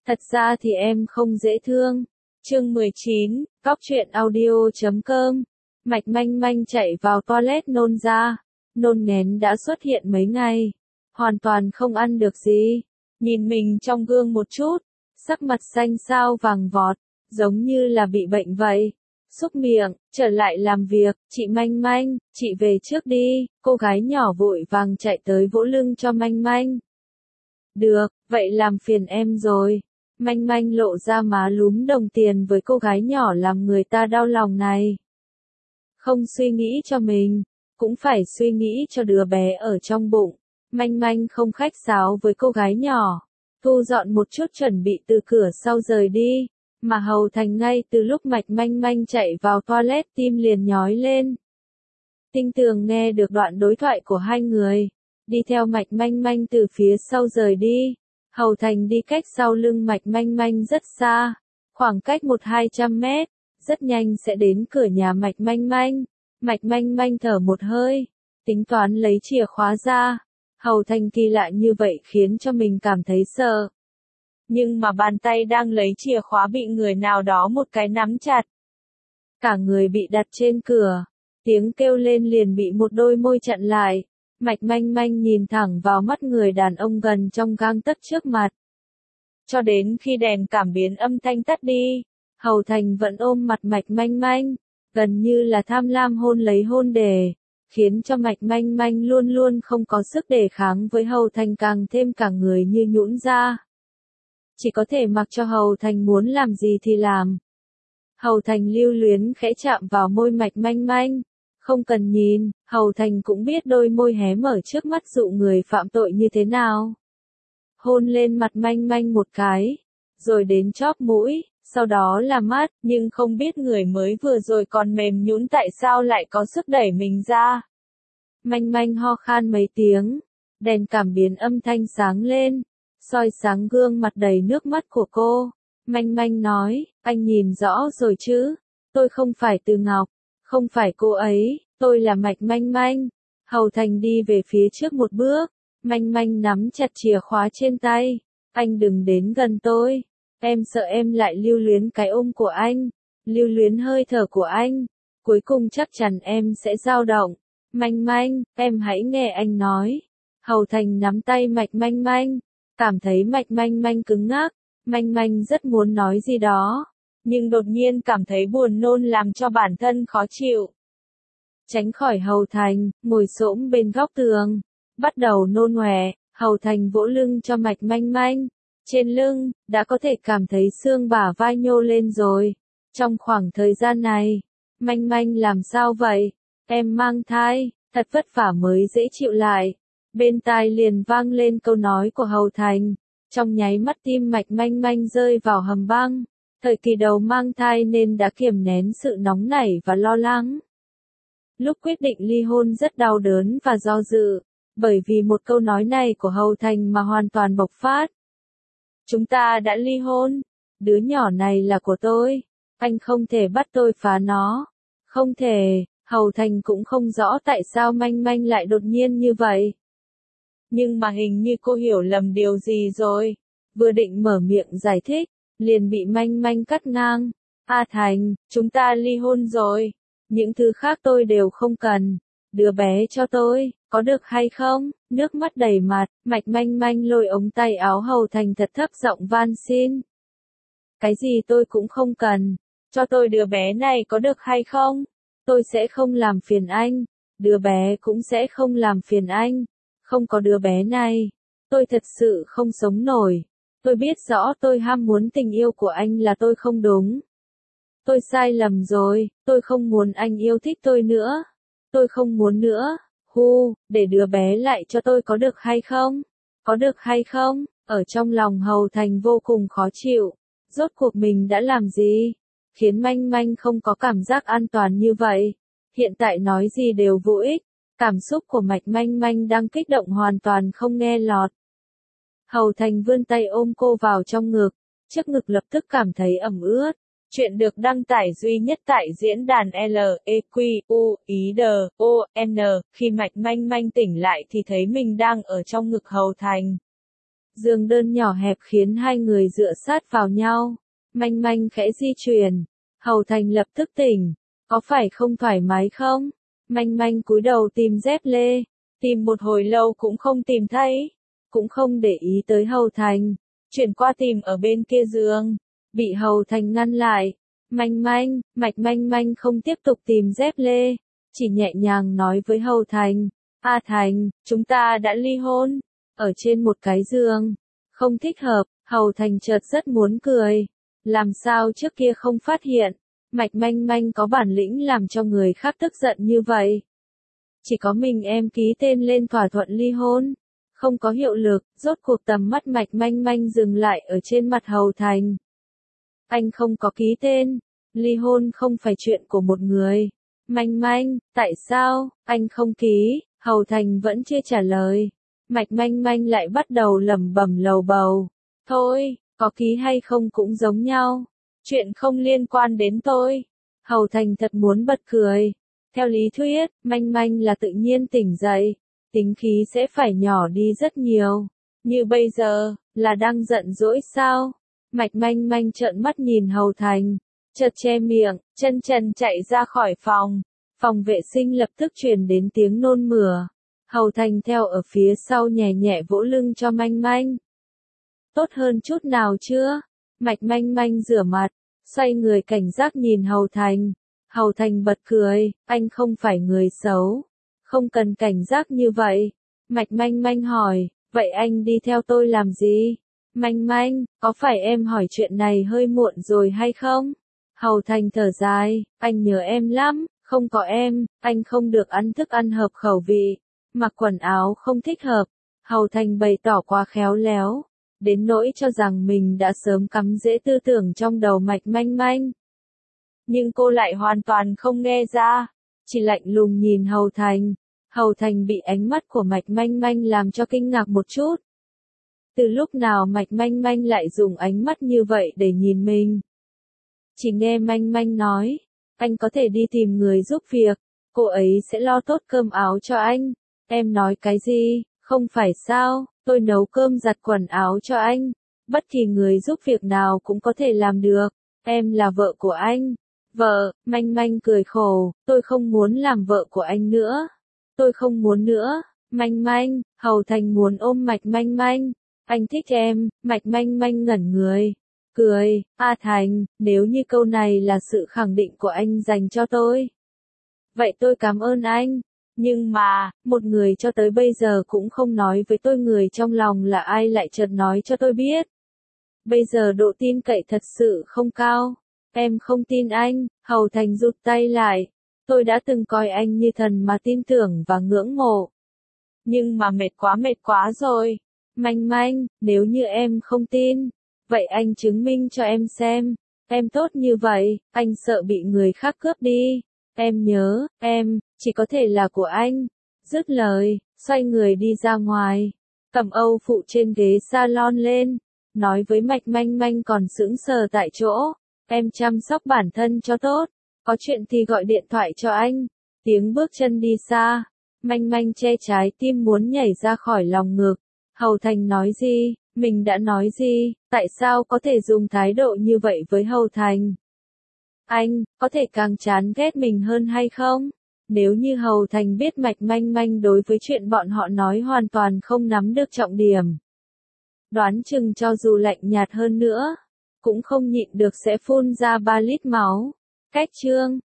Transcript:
Thật ra thì em không dễ thương. Chương 19, Cóc truyện audio.com. Mạch Manh Manh chạy vào toilet nôn ra. Nôn nghén đã xuất hiện mấy ngày. Hoàn toàn không ăn được gì. Nhìn mình trong gương một chút. Sắc mặt xanh xao vàng vọt. Giống như là bị bệnh vậy. Xúc miệng, trở lại làm việc. Chị Manh Manh, chị về trước đi. Cô gái nhỏ vội vàng chạy tới vỗ lưng cho Manh Manh. Được, vậy làm phiền em rồi. Manh Manh lộ ra má lúm đồng tiền với cô gái nhỏ làm người ta đau lòng này. Không suy nghĩ cho mình, cũng phải suy nghĩ cho đứa bé ở trong bụng. Manh Manh không khách sáo với cô gái nhỏ, thu dọn một chút chuẩn bị từ cửa sau rời đi, mà Hầu Thành ngay từ lúc Mạch Manh Manh chạy vào toilet tim liền nhói lên. Tinh Tường nghe được đoạn đối thoại của hai người, đi theo Mạch Manh Manh từ phía sau rời đi. Hầu Thành đi cách sau lưng Mạch Manh Manh rất xa, khoảng cách 100-200 mét, rất nhanh sẽ đến cửa nhà Mạch Manh Manh. Mạch Manh Manh thở một hơi, tính toán lấy chìa khóa ra. Hầu Thành kỳ lạ như vậy khiến cho mình cảm thấy sợ. Nhưng mà bàn tay đang lấy chìa khóa bị người nào đó một cái nắm chặt. Cả người bị đặt trên cửa, tiếng kêu lên liền bị một đôi môi chặn lại. Mạch Manh Manh nhìn thẳng vào mắt người đàn ông gần trong gang tấc trước mặt. Cho đến khi đèn cảm biến âm thanh tắt đi, Hầu Thành vẫn ôm mặt Mạch Manh Manh, gần như là tham lam hôn lấy hôn đề, khiến cho Mạch Manh Manh luôn luôn không có sức đề kháng với Hầu Thành, càng thêm cả người như nhũn ra. Chỉ có thể mặc cho Hầu Thành muốn làm gì thì làm. Hầu Thành lưu luyến khẽ chạm vào môi Mạch Manh Manh. Không cần nhìn, Hầu Thành cũng biết đôi môi hé mở trước mắt dụ người phạm tội như thế nào. Hôn lên mặt Manh Manh một cái, rồi đến chóp mũi, sau đó là mắt, nhưng không biết người mới vừa rồi còn mềm nhũn tại sao lại có sức đẩy mình ra. Manh Manh ho khan mấy tiếng, đèn cảm biến âm thanh sáng lên, soi sáng gương mặt đầy nước mắt của cô. Manh Manh nói, anh nhìn rõ rồi chứ, tôi không phải Từ Ngọc. Không phải cô ấy, tôi là Mạch Manh Manh. Hầu Thành đi về phía trước một bước, Manh Manh nắm chặt chìa khóa trên tay. Anh đừng đến gần tôi, em sợ em lại lưu luyến cái ôm của anh, lưu luyến hơi thở của anh. Cuối cùng chắc chắn em sẽ dao động. Manh Manh, em hãy nghe anh nói. Hầu Thành nắm tay Mạch Manh Manh, cảm thấy Mạch Manh Manh cứng ngắc. Manh Manh rất muốn nói gì đó, nhưng đột nhiên cảm thấy buồn nôn làm cho bản thân khó chịu. Tránh khỏi Hầu Thành, ngồi xổm bên góc tường, bắt đầu nôn ọe. Hầu Thành vỗ lưng cho Mạch Manh Manh. Trên lưng, đã có thể cảm thấy xương bả vai nhô lên rồi. Trong khoảng thời gian này, Manh Manh làm sao vậy? Em mang thai, thật vất vả mới dễ chịu lại. Bên tai liền vang lên câu nói của Hầu Thành. Trong nháy mắt tim Mạch Manh Manh rơi vào hầm băng. Thời kỳ đầu mang thai nên đã kiềm nén sự nóng nảy và lo lắng. Lúc quyết định ly hôn rất đau đớn và do dự, bởi vì một câu nói này của Hầu Thành mà hoàn toàn bộc phát. Chúng ta đã ly hôn, đứa nhỏ này là của tôi, anh không thể bắt tôi phá nó. Không thể, Hầu Thành cũng không rõ tại sao Manh Manh lại đột nhiên như vậy. Nhưng mà hình như cô hiểu lầm điều gì rồi, vừa định mở miệng giải thích, liền bị Manh Manh cắt ngang. A Thành, chúng ta ly hôn rồi. Những thứ khác tôi đều không cần. Đứa bé cho tôi, có được hay không? Nước mắt đầy mặt, Mạch Manh Manh lôi ống tay áo Hầu Thành thật thấp giọng van xin. Cái gì tôi cũng không cần. Cho tôi đứa bé này có được hay không? Tôi sẽ không làm phiền anh. Đứa bé cũng sẽ không làm phiền anh. Không có đứa bé này, tôi thật sự không sống nổi. Tôi biết rõ tôi ham muốn tình yêu của anh là tôi không đúng. Tôi sai lầm rồi, tôi không muốn anh yêu thích tôi nữa. Tôi không muốn nữa. Để đứa bé lại cho tôi có được hay không? Có được hay không? Ở trong lòng Hầu Thành vô cùng khó chịu. Rốt cuộc mình đã làm gì? Khiến Manh Manh không có cảm giác an toàn như vậy. Hiện tại nói gì đều vô ích. Cảm xúc của Mạch Manh Manh đang kích động hoàn toàn không nghe lọt. Hầu Thành vươn tay ôm cô vào trong ngực, trước ngực lập tức cảm thấy ẩm ướt. Chuyện được đăng tải duy nhất tại diễn đàn LEQUIDON. Khi Mạch Manh Manh tỉnh lại thì thấy mình đang ở trong ngực Hầu Thành. Giường đơn nhỏ hẹp khiến hai người dựa sát vào nhau. Manh manh khẽ di chuyển. Hầu Thành lập tức tỉnh. Có phải không thoải mái không? Manh manh cúi đầu tìm dép lê. Tìm một hồi lâu cũng không tìm thấy. Cũng không để ý tới Hầu Thành. Chuyển qua tìm ở bên kia giường. Bị Hầu Thành ngăn lại. Manh manh, manh manh không tiếp tục tìm dép lê. Chỉ nhẹ nhàng nói với Hầu Thành. A Thành, chúng ta đã ly hôn. Ở trên một cái giường. Không thích hợp, Hầu Thành chợt rất muốn cười. Làm sao trước kia không phát hiện. Manh manh có bản lĩnh làm cho người khác tức giận như vậy. Chỉ có mình em ký tên lên thỏa thuận ly hôn. Không có hiệu lực, rốt cuộc tầm mắt manh manh dừng lại ở trên mặt Hầu Thành. Anh không có ký tên. Ly hôn không phải chuyện của một người. Manh manh, tại sao, anh không ký? Hầu Thành vẫn chưa trả lời. Manh manh lại bắt đầu lẩm bẩm lầu bầu. Thôi, có ký hay không cũng giống nhau. Chuyện không liên quan đến tôi. Hầu Thành thật muốn bật cười. Theo lý thuyết, manh manh là tự nhiên tỉnh dậy. Tính khí sẽ phải nhỏ đi rất nhiều. Như bây giờ, là đang giận dỗi sao? Manh manh trợn mắt nhìn Hầu Thành. Chợt che miệng, chân trần chạy ra khỏi phòng. Phòng vệ sinh lập tức truyền đến tiếng nôn mửa. Hầu Thành theo ở phía sau nhẹ nhẹ vỗ lưng cho manh manh. Tốt hơn chút nào chưa? Manh manh rửa mặt, xoay người cảnh giác nhìn Hầu Thành. Hầu Thành bật cười, anh không phải người xấu. Không cần cảnh giác như vậy. Manh manh hỏi, vậy anh đi theo tôi làm gì? Manh manh, có phải em hỏi chuyện này hơi muộn rồi hay không? Hầu Thành thở dài, anh nhớ em lắm, không có em, anh không được ăn thức ăn hợp khẩu vị. Mặc quần áo không thích hợp. Hầu Thành bày tỏ quá khéo léo. Đến nỗi cho rằng mình đã sớm cắm rễ tư tưởng trong đầu manh manh. Nhưng cô lại hoàn toàn không nghe ra. Chỉ lạnh lùng nhìn Hầu Thành. Hầu Thành bị ánh mắt của manh manh làm cho kinh ngạc một chút. Từ lúc nào manh manh lại dùng ánh mắt như vậy để nhìn mình? Chỉ nghe manh manh nói. Anh có thể đi tìm người giúp việc. Cô ấy sẽ lo tốt cơm áo cho anh. Em nói cái gì? Không phải sao, tôi nấu cơm giặt quần áo cho anh. Bất kỳ người giúp việc nào cũng có thể làm được. Em là vợ của anh. Vợ, manh manh cười khổ, tôi không muốn làm vợ của anh nữa. Tôi không muốn nữa. Manh manh, Hầu Thành muốn ôm manh manh. Anh thích em, manh manh ngẩn người. Cười, A Thành, nếu như câu này là sự khẳng định của anh dành cho tôi. Vậy tôi cảm ơn anh. Nhưng mà, một người cho tới bây giờ cũng không nói với tôi người trong lòng là ai lại chợt nói cho tôi biết. Bây giờ độ tin cậy thật sự không cao. Em không tin anh, Hầu Thành rụt tay lại. Tôi đã từng coi anh như thần mà tin tưởng và ngưỡng mộ. Nhưng mà mệt quá rồi. Manh manh, nếu như em không tin, vậy anh chứng minh cho em xem. Em tốt như vậy, anh sợ bị người khác cướp đi. Em nhớ, em, chỉ có thể là của anh. Dứt lời, xoay người đi ra ngoài. Cầm Âu phụ trên ghế salon lên. Nói với manh manh còn sững sờ tại chỗ. Em chăm sóc bản thân cho tốt. Có chuyện thì gọi điện thoại cho anh. Tiếng bước chân đi xa. Manh manh che trái tim muốn nhảy ra khỏi lòng ngực. Hầu Thành nói gì? Mình đã nói gì? Tại sao có thể dùng thái độ như vậy với Hầu Thành? Anh, có thể càng chán ghét mình hơn hay không? Nếu như Hầu Thành biết manh manh đối với chuyện bọn họ nói hoàn toàn không nắm được trọng điểm. Đoán chừng cho dù lạnh nhạt hơn nữa, cũng không nhịn được sẽ phun ra 3 lít máu. Cách chương